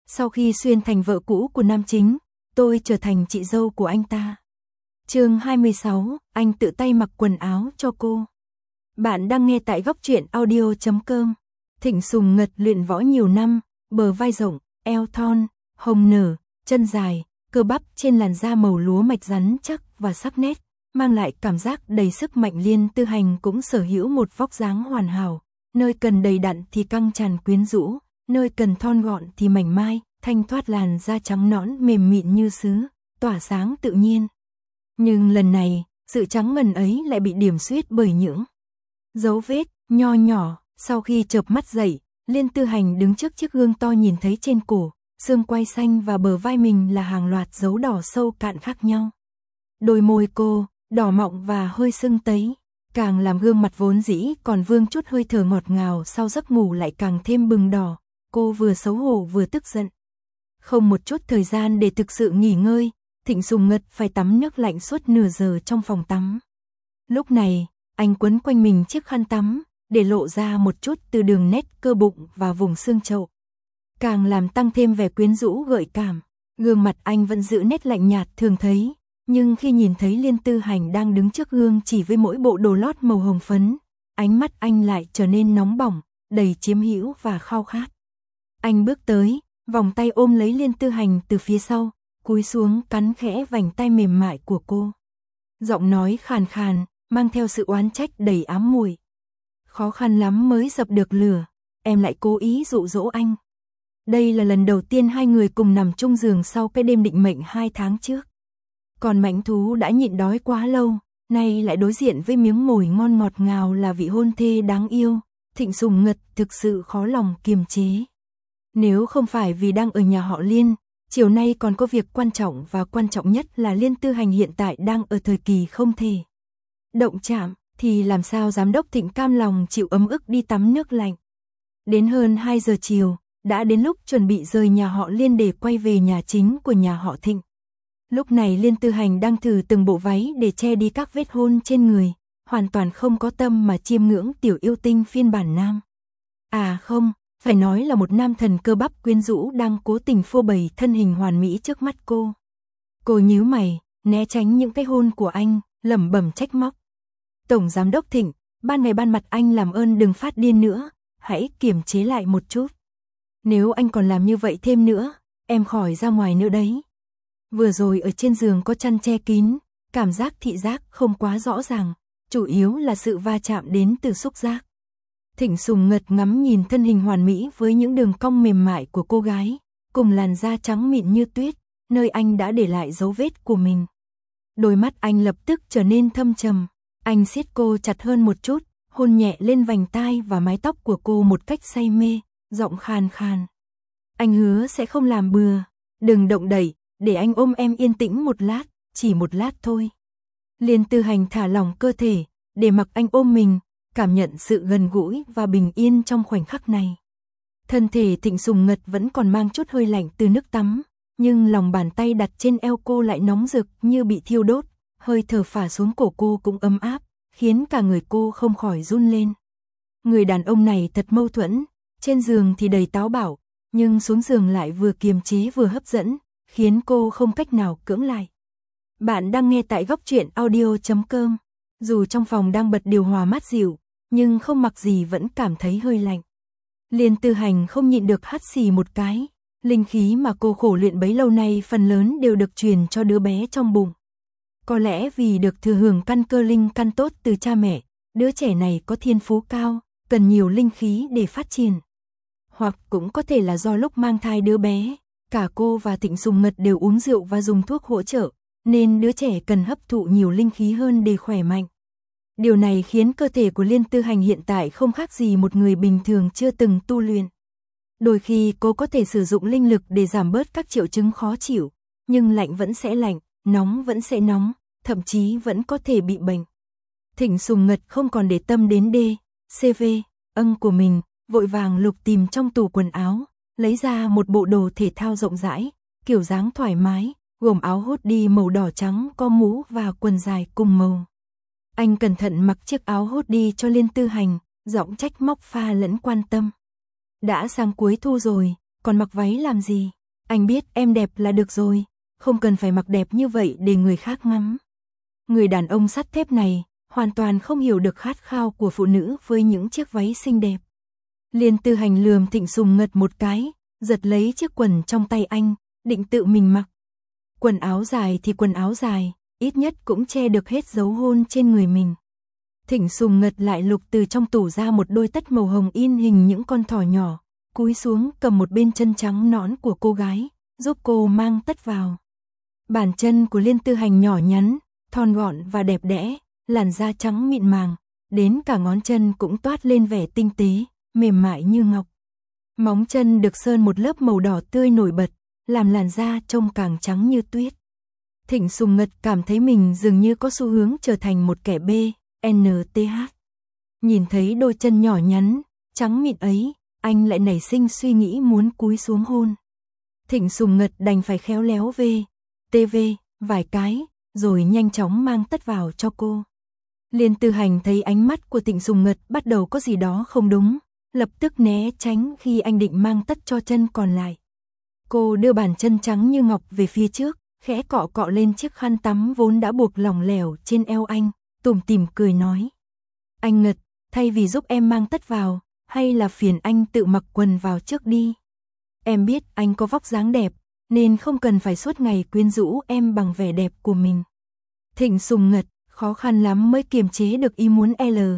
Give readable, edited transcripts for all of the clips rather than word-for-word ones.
Sau khi xuyên thành vợ cũ của nam chính, tôi trở thành chị dâu của anh ta. Chương 26, anh tự tay mặc quần áo cho cô. Bạn đang nghe tại góc truyện audio.com. Thịnh Sùng Ngật luyện võ nhiều năm, bờ vai rộng, eo thon, hông nở, chân dài, cơ bắp trên làn da màu lúa mạch rắn chắc và sắc nét, mang lại cảm giác đầy sức mạnh. Liên Tư Hành cũng sở hữu một vóc dáng hoàn hảo, nơi cần đầy đặn thì căng tràn quyến rũ, nơi cần thon gọn thì mảnh mai, thanh thoát, làn da trắng nõn mềm mịn như sứ, tỏa sáng tự nhiên. Nhưng lần này, sự trắng ngần ấy lại bị điểm xuyết bởi những dấu vết nho nhỏ. Sau khi chợp mắt dậy, Liên Tư Hành đứng trước chiếc gương to, nhìn thấy trên cổ, xương quai xanh và bờ vai mình là hàng loạt dấu đỏ sâu cạn khác nhau. Đôi môi cô đỏ mọng và hơi sưng tấy, càng làm gương mặt vốn dĩ còn vương chút hơi thở ngọt ngào sau giấc ngủ lại càng thêm bừng đỏ. Cô vừa xấu hổ vừa tức giận. Không một chút thời gian để thực sự nghỉ ngơi, Thịnh Sùng Ngật phải tắm nước lạnh suốt nửa giờ trong phòng tắm. Lúc này, anh quấn quanh mình chiếc khăn tắm, để lộ ra một chút từ đường nét cơ bụng và vùng xương chậu, càng làm tăng thêm vẻ quyến rũ gợi cảm. Gương mặt anh vẫn giữ nét lạnh nhạt thường thấy, nhưng khi nhìn thấy Liên Tư Hành đang đứng trước gương chỉ với mỗi bộ đồ lót màu hồng phấn, ánh mắt anh lại trở nên nóng bỏng, đầy chiếm hữu và khao khát. Anh bước tới, vòng tay ôm lấy Liên Tư Hành từ phía sau, cúi xuống cắn khẽ vành tai mềm mại của cô. Giọng nói khàn khàn, mang theo sự oán trách đầy ám muội. Khó khăn lắm mới dập được lửa, em lại cố ý dụ dỗ anh. Đây là lần đầu tiên hai người cùng nằm chung giường sau cái đêm định mệnh 2 tháng trước. Còn mãnh thú đã nhịn đói quá lâu, nay lại đối diện với miếng mồi ngon ngọt ngào là vị hôn thê đáng yêu. Thịnh Sùng Ngật thực sự khó lòng kiềm chế. Nếu không phải vì đang ở nhà họ Liên, chiều nay còn có việc quan trọng, và quan trọng nhất là Liên Tư Hành hiện tại đang ở thời kỳ không thể động chạm, thì làm sao giám đốc Thịnh cam lòng chịu ấm ức đi tắm nước lạnh. Đến hơn 2 giờ chiều, đã đến lúc chuẩn bị rời nhà họ Liên để quay về nhà chính của nhà họ Thịnh. Lúc này Liên Tư Hành đang thử từng bộ váy để che đi các vết hôn trên người, hoàn toàn không có tâm mà chiêm ngưỡng tiểu yêu tinh phiên bản nam. À không, phải nói là một nam thần cơ bắp quyến rũ đang cố tình phô bày thân hình hoàn mỹ trước mắt cô. Cô nhíu mày, né tránh những cái hôn của anh, lẩm bẩm trách móc. Tổng giám đốc Thịnh, ban ngày ban mặt anh làm ơn đừng phát điên nữa, hãy kiềm chế lại một chút. Nếu anh còn làm như vậy thêm nữa, em khỏi ra ngoài nữa đấy. Vừa rồi ở trên giường có chăn che kín, cảm giác thị giác không quá rõ ràng, chủ yếu là sự va chạm đến từ xúc giác. Thịnh Sùng Ngật ngắm nhìn thân hình hoàn mỹ với những đường cong mềm mại của cô gái, cùng làn da trắng mịn như tuyết, nơi anh đã để lại dấu vết của mình. Đôi mắt anh lập tức trở nên thâm trầm, anh siết cô chặt hơn một chút, hôn nhẹ lên vành tai và mái tóc của cô một cách say mê, giọng khàn khàn. Anh hứa sẽ không làm bừa, đừng động đậy, để anh ôm em yên tĩnh một lát, chỉ một lát thôi. Liên Tư Hành thả lỏng cơ thể, để mặc anh ôm mình, cảm nhận sự gần gũi và bình yên trong khoảnh khắc này. Thân thể Thịnh Sùng Ngật vẫn còn mang chút hơi lạnh từ nước tắm, nhưng lòng bàn tay đặt trên eo cô lại nóng rực như bị thiêu đốt, hơi thở phả xuống cổ cô cũng ấm áp, khiến cả người cô không khỏi run lên. Người đàn ông này thật mâu thuẫn, trên giường thì đầy táo bạo, nhưng xuống giường lại vừa kiềm chế vừa hấp dẫn, khiến cô không cách nào cưỡng lại. Bạn đang nghe tại góc truyện audio.com. Dù trong phòng đang bật điều hòa mát dịu, nhưng không mặc gì vẫn cảm thấy hơi lạnh. Liên Tư Hành không nhịn được hắt xì một cái, linh khí mà cô khổ luyện bấy lâu nay phần lớn đều được truyền cho đứa bé trong bụng. Có lẽ vì được thừa hưởng căn cơ linh căn tốt từ cha mẹ, đứa trẻ này có thiên phú cao, cần nhiều linh khí để phát triển. Hoặc cũng có thể là do lúc mang thai đứa bé, cả cô và Thịnh Sùng Ngật đều uống rượu và dùng thuốc hỗ trợ, nên đứa trẻ cần hấp thụ nhiều linh khí hơn để khỏe mạnh. Điều này khiến cơ thể của Liên Tư Hành hiện tại không khác gì một người bình thường chưa từng tu luyện. Đôi khi cô có thể sử dụng linh lực để giảm bớt các triệu chứng khó chịu, nhưng lạnh vẫn sẽ lạnh, nóng vẫn sẽ nóng, thậm chí vẫn có thể bị bệnh. Thịnh Sùng Ngật không còn để tâm đến CV, của mình, vội vàng lục tìm trong tủ quần áo, lấy ra một bộ đồ thể thao rộng rãi, kiểu dáng thoải mái, gồm áo hoodie màu đỏ trắng có mũ và quần dài cùng màu. Anh cẩn thận mặc chiếc áo hoodie cho Liên Tư Hành, giọng trách móc pha lẫn quan tâm. Đã sang cuối thu rồi, còn mặc váy làm gì? Anh biết em đẹp là được rồi, không cần phải mặc đẹp như vậy để người khác ngắm. Người đàn ông sắt thép này hoàn toàn không hiểu được khát khao của phụ nữ với những chiếc váy xinh đẹp. Liên Tư Hành lườm Thịnh Sùng Ngật một cái, giật lấy chiếc quần trong tay anh, định tự mình mặc. Quần áo dài thì quần áo dài, ít nhất cũng che được hết dấu hôn trên người mình. Thịnh Sùng Ngật lại lục từ trong tủ ra một đôi tất màu hồng in hình những con thỏ nhỏ, cúi xuống cầm một bên chân trắng nõn của cô gái, giúp cô mang tất vào. Bàn chân của Liên Tư Hành nhỏ nhắn, thon gọn và đẹp đẽ, làn da trắng mịn màng, đến cả ngón chân cũng toát lên vẻ tinh tế, mềm mại như ngọc. Móng chân được sơn một lớp màu đỏ tươi nổi bật, làm làn da trông càng trắng như tuyết. Thịnh Sùng Ngật cảm thấy mình dường như có xu hướng trở thành một kẻ BNTH. Nhìn thấy đôi chân nhỏ nhắn, trắng mịn ấy, anh lại nảy sinh suy nghĩ muốn cúi xuống hôn. Thịnh Sùng Ngật đành phải khéo léo TV vài cái, rồi nhanh chóng mang tất vào cho cô. Liên Tư Hành thấy ánh mắt của Thịnh Sùng Ngật bắt đầu có gì đó không đúng, lập tức né tránh khi anh định mang tất cho chân còn lại. Cô đưa bàn chân trắng như ngọc về phía trước, khẽ cọ cọ lên chiếc khăn tắm vốn đã buộc lỏng lẻo trên eo anh, tủm tỉm cười nói. Anh Ngật, thay vì giúp em mang tất vào, hay là phiền anh tự mặc quần vào trước đi. Em biết anh có vóc dáng đẹp, nên không cần phải suốt ngày quyến rũ em bằng vẻ đẹp của mình. Thịnh Sùng Ngật khó khăn lắm mới kiềm chế được ý muốn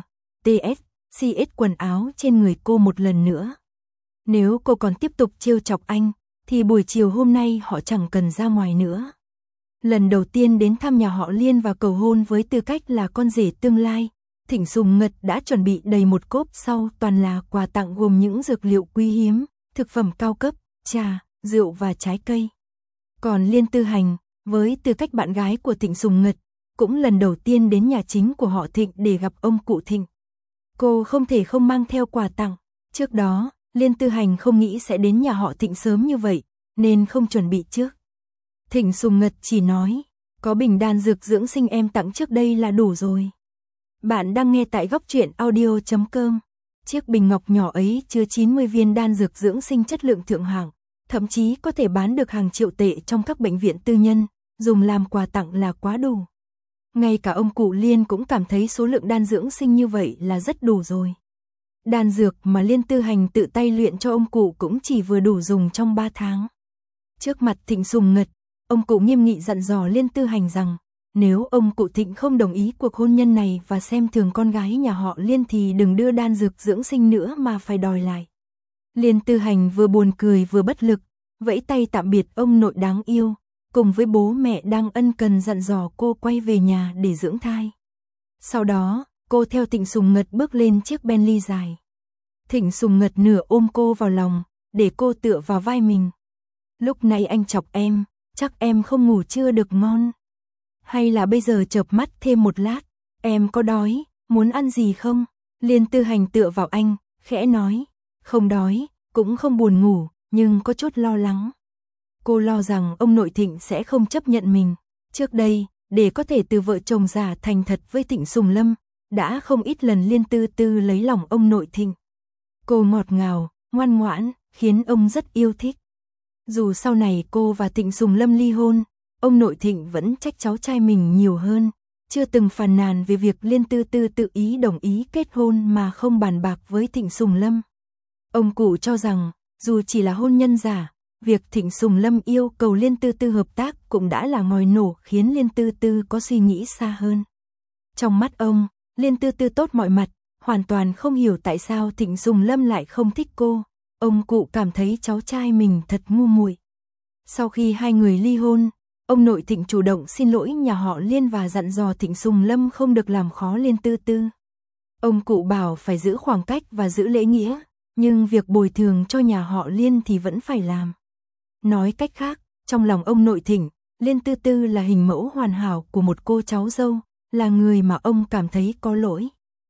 CS quần áo trên người cô một lần nữa. Nếu cô còn tiếp tục trêu chọc anh, thì buổi chiều hôm nay họ chẳng cần ra ngoài nữa. Lần đầu tiên đến thăm nhà họ Liên và cầu hôn với tư cách là con rể tương lai, Thịnh Sùng Ngật đã chuẩn bị đầy một cốp sau toàn là quà tặng gồm những dược liệu quý hiếm, thực phẩm cao cấp, trà, rượu và trái cây. Còn Liên Tư Hành, với tư cách bạn gái của Thịnh Sùng Ngật, cũng lần đầu tiên đến nhà chính của họ Thịnh để gặp ông cụ Thịnh. Cô không thể không mang theo quà tặng. Trước đó, Liên Tư Hành không nghĩ sẽ đến nhà họ Thịnh sớm như vậy, nên không chuẩn bị trước. Thịnh Sùng Ngật chỉ nói, có bình đan dược dưỡng sinh em tặng trước đây là đủ rồi. Bạn đang nghe tại góc truyện audio.com. Chiếc bình ngọc nhỏ ấy chứa 90 viên đan dược dưỡng sinh chất lượng thượng hạng, thậm chí có thể bán được hàng triệu tệ trong các bệnh viện tư nhân, dùng làm quà tặng là quá đủ. Ngay cả ông cụ Liên cũng cảm thấy số lượng đan dưỡng sinh như vậy là rất đủ rồi. Đan dược mà Liên Tư Hành tự tay luyện cho ông cụ cũng chỉ vừa đủ dùng trong 3 tháng. Trước mặt Thịnh Sùng Ngật, ông cụ nghiêm nghị dặn dò Liên Tư Hành rằng, nếu ông cụ Thịnh không đồng ý cuộc hôn nhân này và xem thường con gái nhà họ Liên thì đừng đưa đan dược dưỡng sinh nữa mà phải đòi lại. Liên Tư Hành vừa buồn cười vừa bất lực, vẫy tay tạm biệt ông nội đáng yêu, cùng với bố mẹ đang ân cần dặn dò cô quay về nhà để dưỡng thai. Sau đó, cô theo Thịnh Sùng Ngật bước lên chiếc Bentley dài. Thịnh Sùng Ngật nửa ôm cô vào lòng, để cô tựa vào vai mình. Lúc này anh chọc em, chắc em không ngủ trưa được ngon. Hay là bây giờ chợp mắt thêm một lát, em có đói, muốn ăn gì không? Liên Tư Hành tựa vào anh, khẽ nói, không đói, cũng không buồn ngủ, nhưng có chút lo lắng. Cô lo rằng ông nội Thịnh sẽ không chấp nhận mình. Trước đây, để có thể từ vợ chồng già thành thật với Thịnh Sùng Lâm, đã không ít lần Liên Tư Tư lấy lòng ông nội Thịnh. Cô ngọt ngào, ngoan ngoãn, khiến ông rất yêu thích. Dù sau này cô và Thịnh Sùng Lâm ly hôn, ông nội Thịnh vẫn trách cháu trai mình nhiều hơn, chưa từng phàn nàn về việc Liên Tư Tư tự ý đồng ý kết hôn mà không bàn bạc với Thịnh Sùng Lâm. Ông cụ cho rằng, dù chỉ là hôn nhân giả, việc Thịnh Sùng Lâm yêu cầu Liên Tư Tư hợp tác cũng đã là ngòi nổ khiến Liên Tư Tư có suy nghĩ xa hơn. Trong mắt ông, Liên Tư Tư tốt mọi mặt, hoàn toàn không hiểu tại sao Thịnh Sùng Lâm lại không thích cô. Ông cụ cảm thấy cháu trai mình thật ngu muội. Sau khi hai người ly hôn, ông nội Thịnh chủ động xin lỗi nhà họ Liên và dặn dò Thịnh Sùng Lâm không được làm khó Liên Tư Tư. Ông cụ bảo phải giữ khoảng cách và giữ lễ nghĩa, nhưng việc bồi thường cho nhà họ Liên thì vẫn phải làm. Nói cách khác, trong lòng ông nội Thịnh, Liên Tư Tư là hình mẫu hoàn hảo của một cô cháu dâu, là người mà ông cảm thấy có lỗi.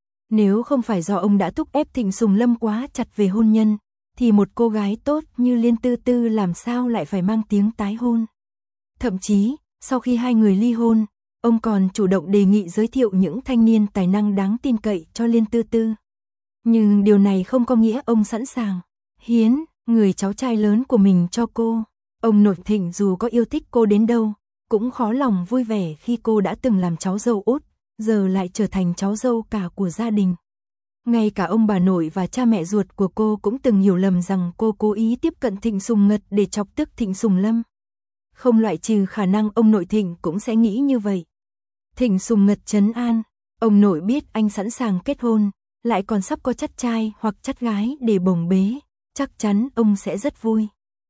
Nếu không phải do ông đã thúc ép Thịnh Sùng Lâm quá chặt về hôn nhân, thì một cô gái tốt như Liên Tư Tư làm sao lại phải mang tiếng tái hôn. Thậm chí, sau khi hai người ly hôn, ông còn chủ động đề nghị giới thiệu những thanh niên tài năng đáng tin cậy cho Liên Tư Tư. Nhưng điều này không có nghĩa ông sẵn sàng hiến người cháu trai lớn của mình cho cô. Ông nội Thịnh dù có yêu thích cô đến đâu, cũng khó lòng vui vẻ khi cô đã từng làm cháu dâu út, giờ lại trở thành cháu dâu cả của gia đình. Ngay cả ông bà nội và cha mẹ ruột của cô cũng từng hiểu lầm rằng cô cố ý tiếp cận Thịnh Sùng Ngật để chọc tức Thịnh Sùng Lâm. Không loại trừ khả năng ông nội Thịnh cũng sẽ nghĩ như vậy. Thịnh Sùng Ngật trấn an, ông nội biết anh sẵn sàng kết hôn, lại còn sắp có chắt trai hoặc chắt gái để bồng bế, chắc chắn ông sẽ rất vui.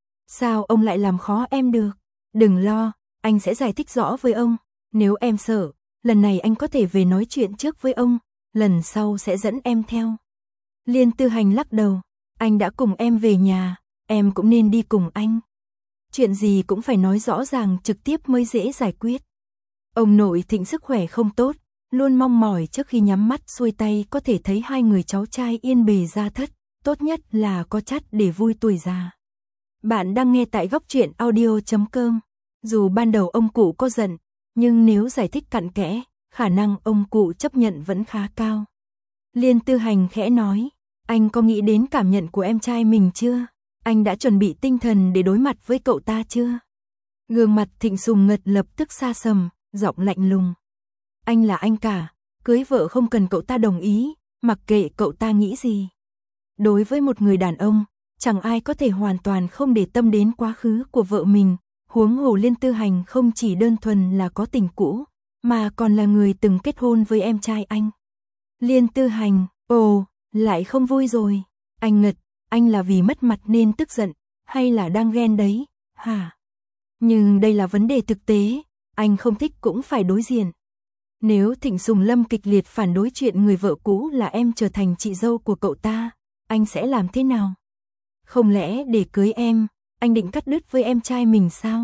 Sao ông lại làm khó em được? Đừng lo, anh sẽ giải thích rõ với ông. Nếu em sợ, lần này anh có thể về nói chuyện trước với ông, lần sau sẽ dẫn em theo. Liên Tư Hành lắc đầu, anh đã cùng em về nhà, em cũng nên đi cùng anh. Chuyện gì cũng phải nói rõ ràng trực tiếp mới dễ giải quyết. Ông nội Thịnh sức khỏe không tốt, luôn mong mỏi trước khi nhắm mắt xuôi tay có thể thấy hai người cháu trai yên bề gia thất, tốt nhất là có chắt để vui tuổi già. Bạn đang nghe tại góc truyện audio.com. Dù ban đầu ông cụ có giận, nhưng nếu giải thích cặn kẽ, khả năng ông cụ chấp nhận vẫn khá cao. Liên Tư Hành khẽ nói, anh có nghĩ đến cảm nhận của em trai mình chưa? Anh đã chuẩn bị tinh thần để đối mặt với cậu ta chưa? Gương mặt Thịnh Sùng Ngật lập tức xa sầm, giọng lạnh lùng. Anh là anh cả, cưới vợ không cần cậu ta đồng ý, mặc kệ cậu ta nghĩ gì. Đối với một người đàn ông, chẳng ai có thể hoàn toàn không để tâm đến quá khứ của vợ mình, huống hồ Liên Tư Hành không chỉ đơn thuần là có tình cũ, mà còn là người từng kết hôn với em trai anh. Liên Tư Hành, ồ, lại không vui rồi. Anh Ngật, anh là vì mất mặt nên tức giận, hay là đang ghen đấy, hả? Nhưng đây là vấn đề thực tế, anh không thích cũng phải đối diện. Nếu Thịnh Sùng Lâm kịch liệt phản đối chuyện người vợ cũ là em trở thành chị dâu của cậu ta, anh sẽ làm thế nào? Không lẽ để cưới em, anh định cắt đứt với em trai mình sao?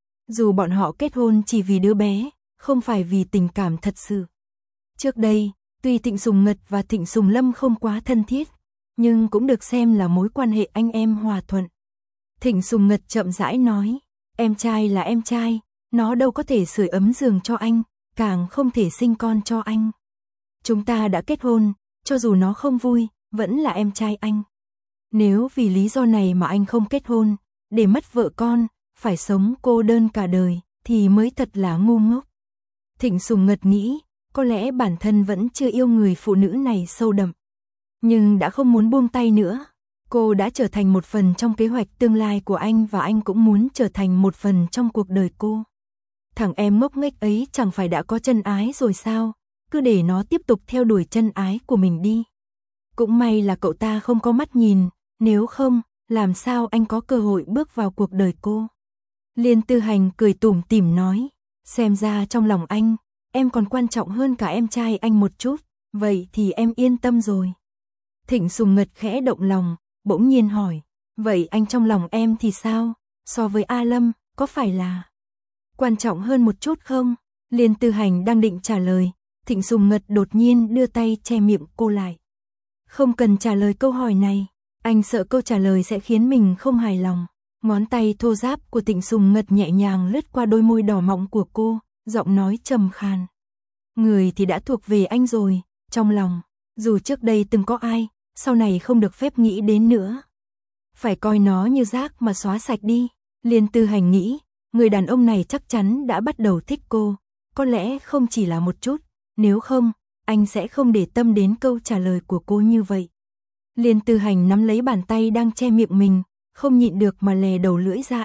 Dù bọn họ kết hôn chỉ vì đứa bé, không phải vì tình cảm thật sự. Trước đây, tuy Thịnh Sùng Ngật và Thịnh Sùng Lâm không quá thân thiết, nhưng cũng được xem là mối quan hệ anh em hòa thuận. Thịnh Sùng Ngật chậm rãi nói, em trai là em trai, nó đâu có thể sưởi ấm giường cho anh, càng không thể sinh con cho anh. Chúng ta đã kết hôn, cho dù nó không vui, vẫn là em trai anh. Nếu vì lý do này mà anh không kết hôn, để mất vợ con, phải sống cô đơn cả đời, thì mới thật là ngu ngốc. Thịnh Sùng Ngật nghĩ, có lẽ bản thân vẫn chưa yêu người phụ nữ này sâu đậm. Nhưng đã không muốn buông tay nữa. Cô đã trở thành một phần trong kế hoạch tương lai của anh và anh cũng muốn trở thành một phần trong cuộc đời cô. Thằng em ngốc nghếch ấy chẳng phải đã có chân ái rồi sao, cứ để nó tiếp tục theo đuổi chân ái của mình đi. Cũng may là cậu ta không có mắt nhìn, nếu không, làm sao anh có cơ hội bước vào cuộc đời cô. Liên Tư Hành cười tủm tỉm nói, xem ra trong lòng anh, em còn quan trọng hơn cả em trai anh một chút, vậy thì em yên tâm rồi. Thịnh Sùng Ngật khẽ động lòng, bỗng nhiên hỏi, vậy anh trong lòng em thì sao, so với A Lâm, có phải là quan trọng hơn một chút không? Liên Tư Hành đang định trả lời, Thịnh Sùng Ngật đột nhiên đưa tay che miệng cô lại. Không cần trả lời câu hỏi này, anh sợ câu trả lời sẽ khiến mình không hài lòng. Ngón tay thô ráp của Thịnh Sùng Ngật nhẹ nhàng lướt qua đôi môi đỏ mọng của cô, giọng nói trầm khàn. Người thì đã thuộc về anh rồi, trong lòng, dù trước đây từng có ai, sau này không được phép nghĩ đến nữa. Phải coi nó như rác mà xóa sạch đi. Liên Tư Hành nghĩ, người đàn ông này chắc chắn đã bắt đầu thích cô, có lẽ không chỉ là một chút, nếu không, anh sẽ không để tâm đến câu trả lời của cô như vậy. Liên Tư Hành nắm lấy bàn tay đang che miệng mình, không nhịn được mà lè đầu lưỡi ra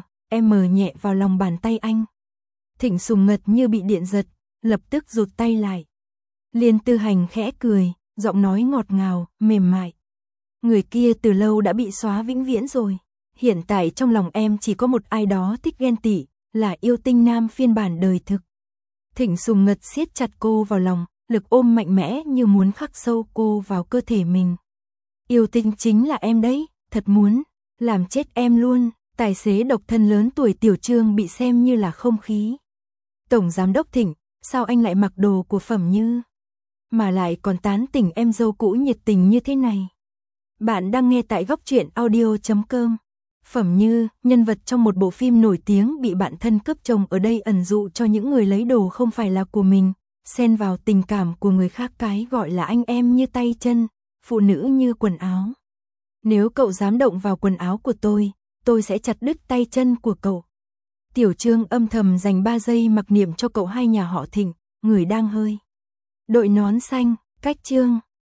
M nhẹ vào lòng bàn tay anh. Thịnh Sùng Ngật như bị điện giật, lập tức rụt tay lại. Liên Tư Hành khẽ cười, giọng nói ngọt ngào, mềm mại. Người kia từ lâu đã bị xóa vĩnh viễn rồi. Hiện tại trong lòng em chỉ có một ai đó thích ghen tị, là yêu tinh nam phiên bản đời thực. Thịnh Sùng Ngật siết chặt cô vào lòng, lực ôm mạnh mẽ như muốn khắc sâu cô vào cơ thể mình. Yêu tinh chính là em đấy, thật muốn làm chết em luôn. Tài xế độc thân lớn tuổi Tiểu Trương bị xem như là không khí. Tổng giám đốc Thịnh, sao anh lại mặc đồ của Phẩm Như, mà lại còn tán tỉnh em dâu cũ nhiệt tình như thế này? Bạn đang nghe tại góc truyện audio.com. Phẩm Như, nhân vật trong một bộ phim nổi tiếng bị bạn thân cướp chồng, ở đây ẩn dụ cho những người lấy đồ không phải là của mình, xen vào tình cảm của người khác, cái gọi là anh em như tay chân, phụ nữ như quần áo. Nếu cậu dám động vào quần áo của tôi tôi sẽ chặt đứt tay chân của cậu. Tiểu Trương âm thầm dành 3 giây mặc niệm cho cậu hai nhà họ Thịnh, người đang hơi đội nón xanh, cách Trương.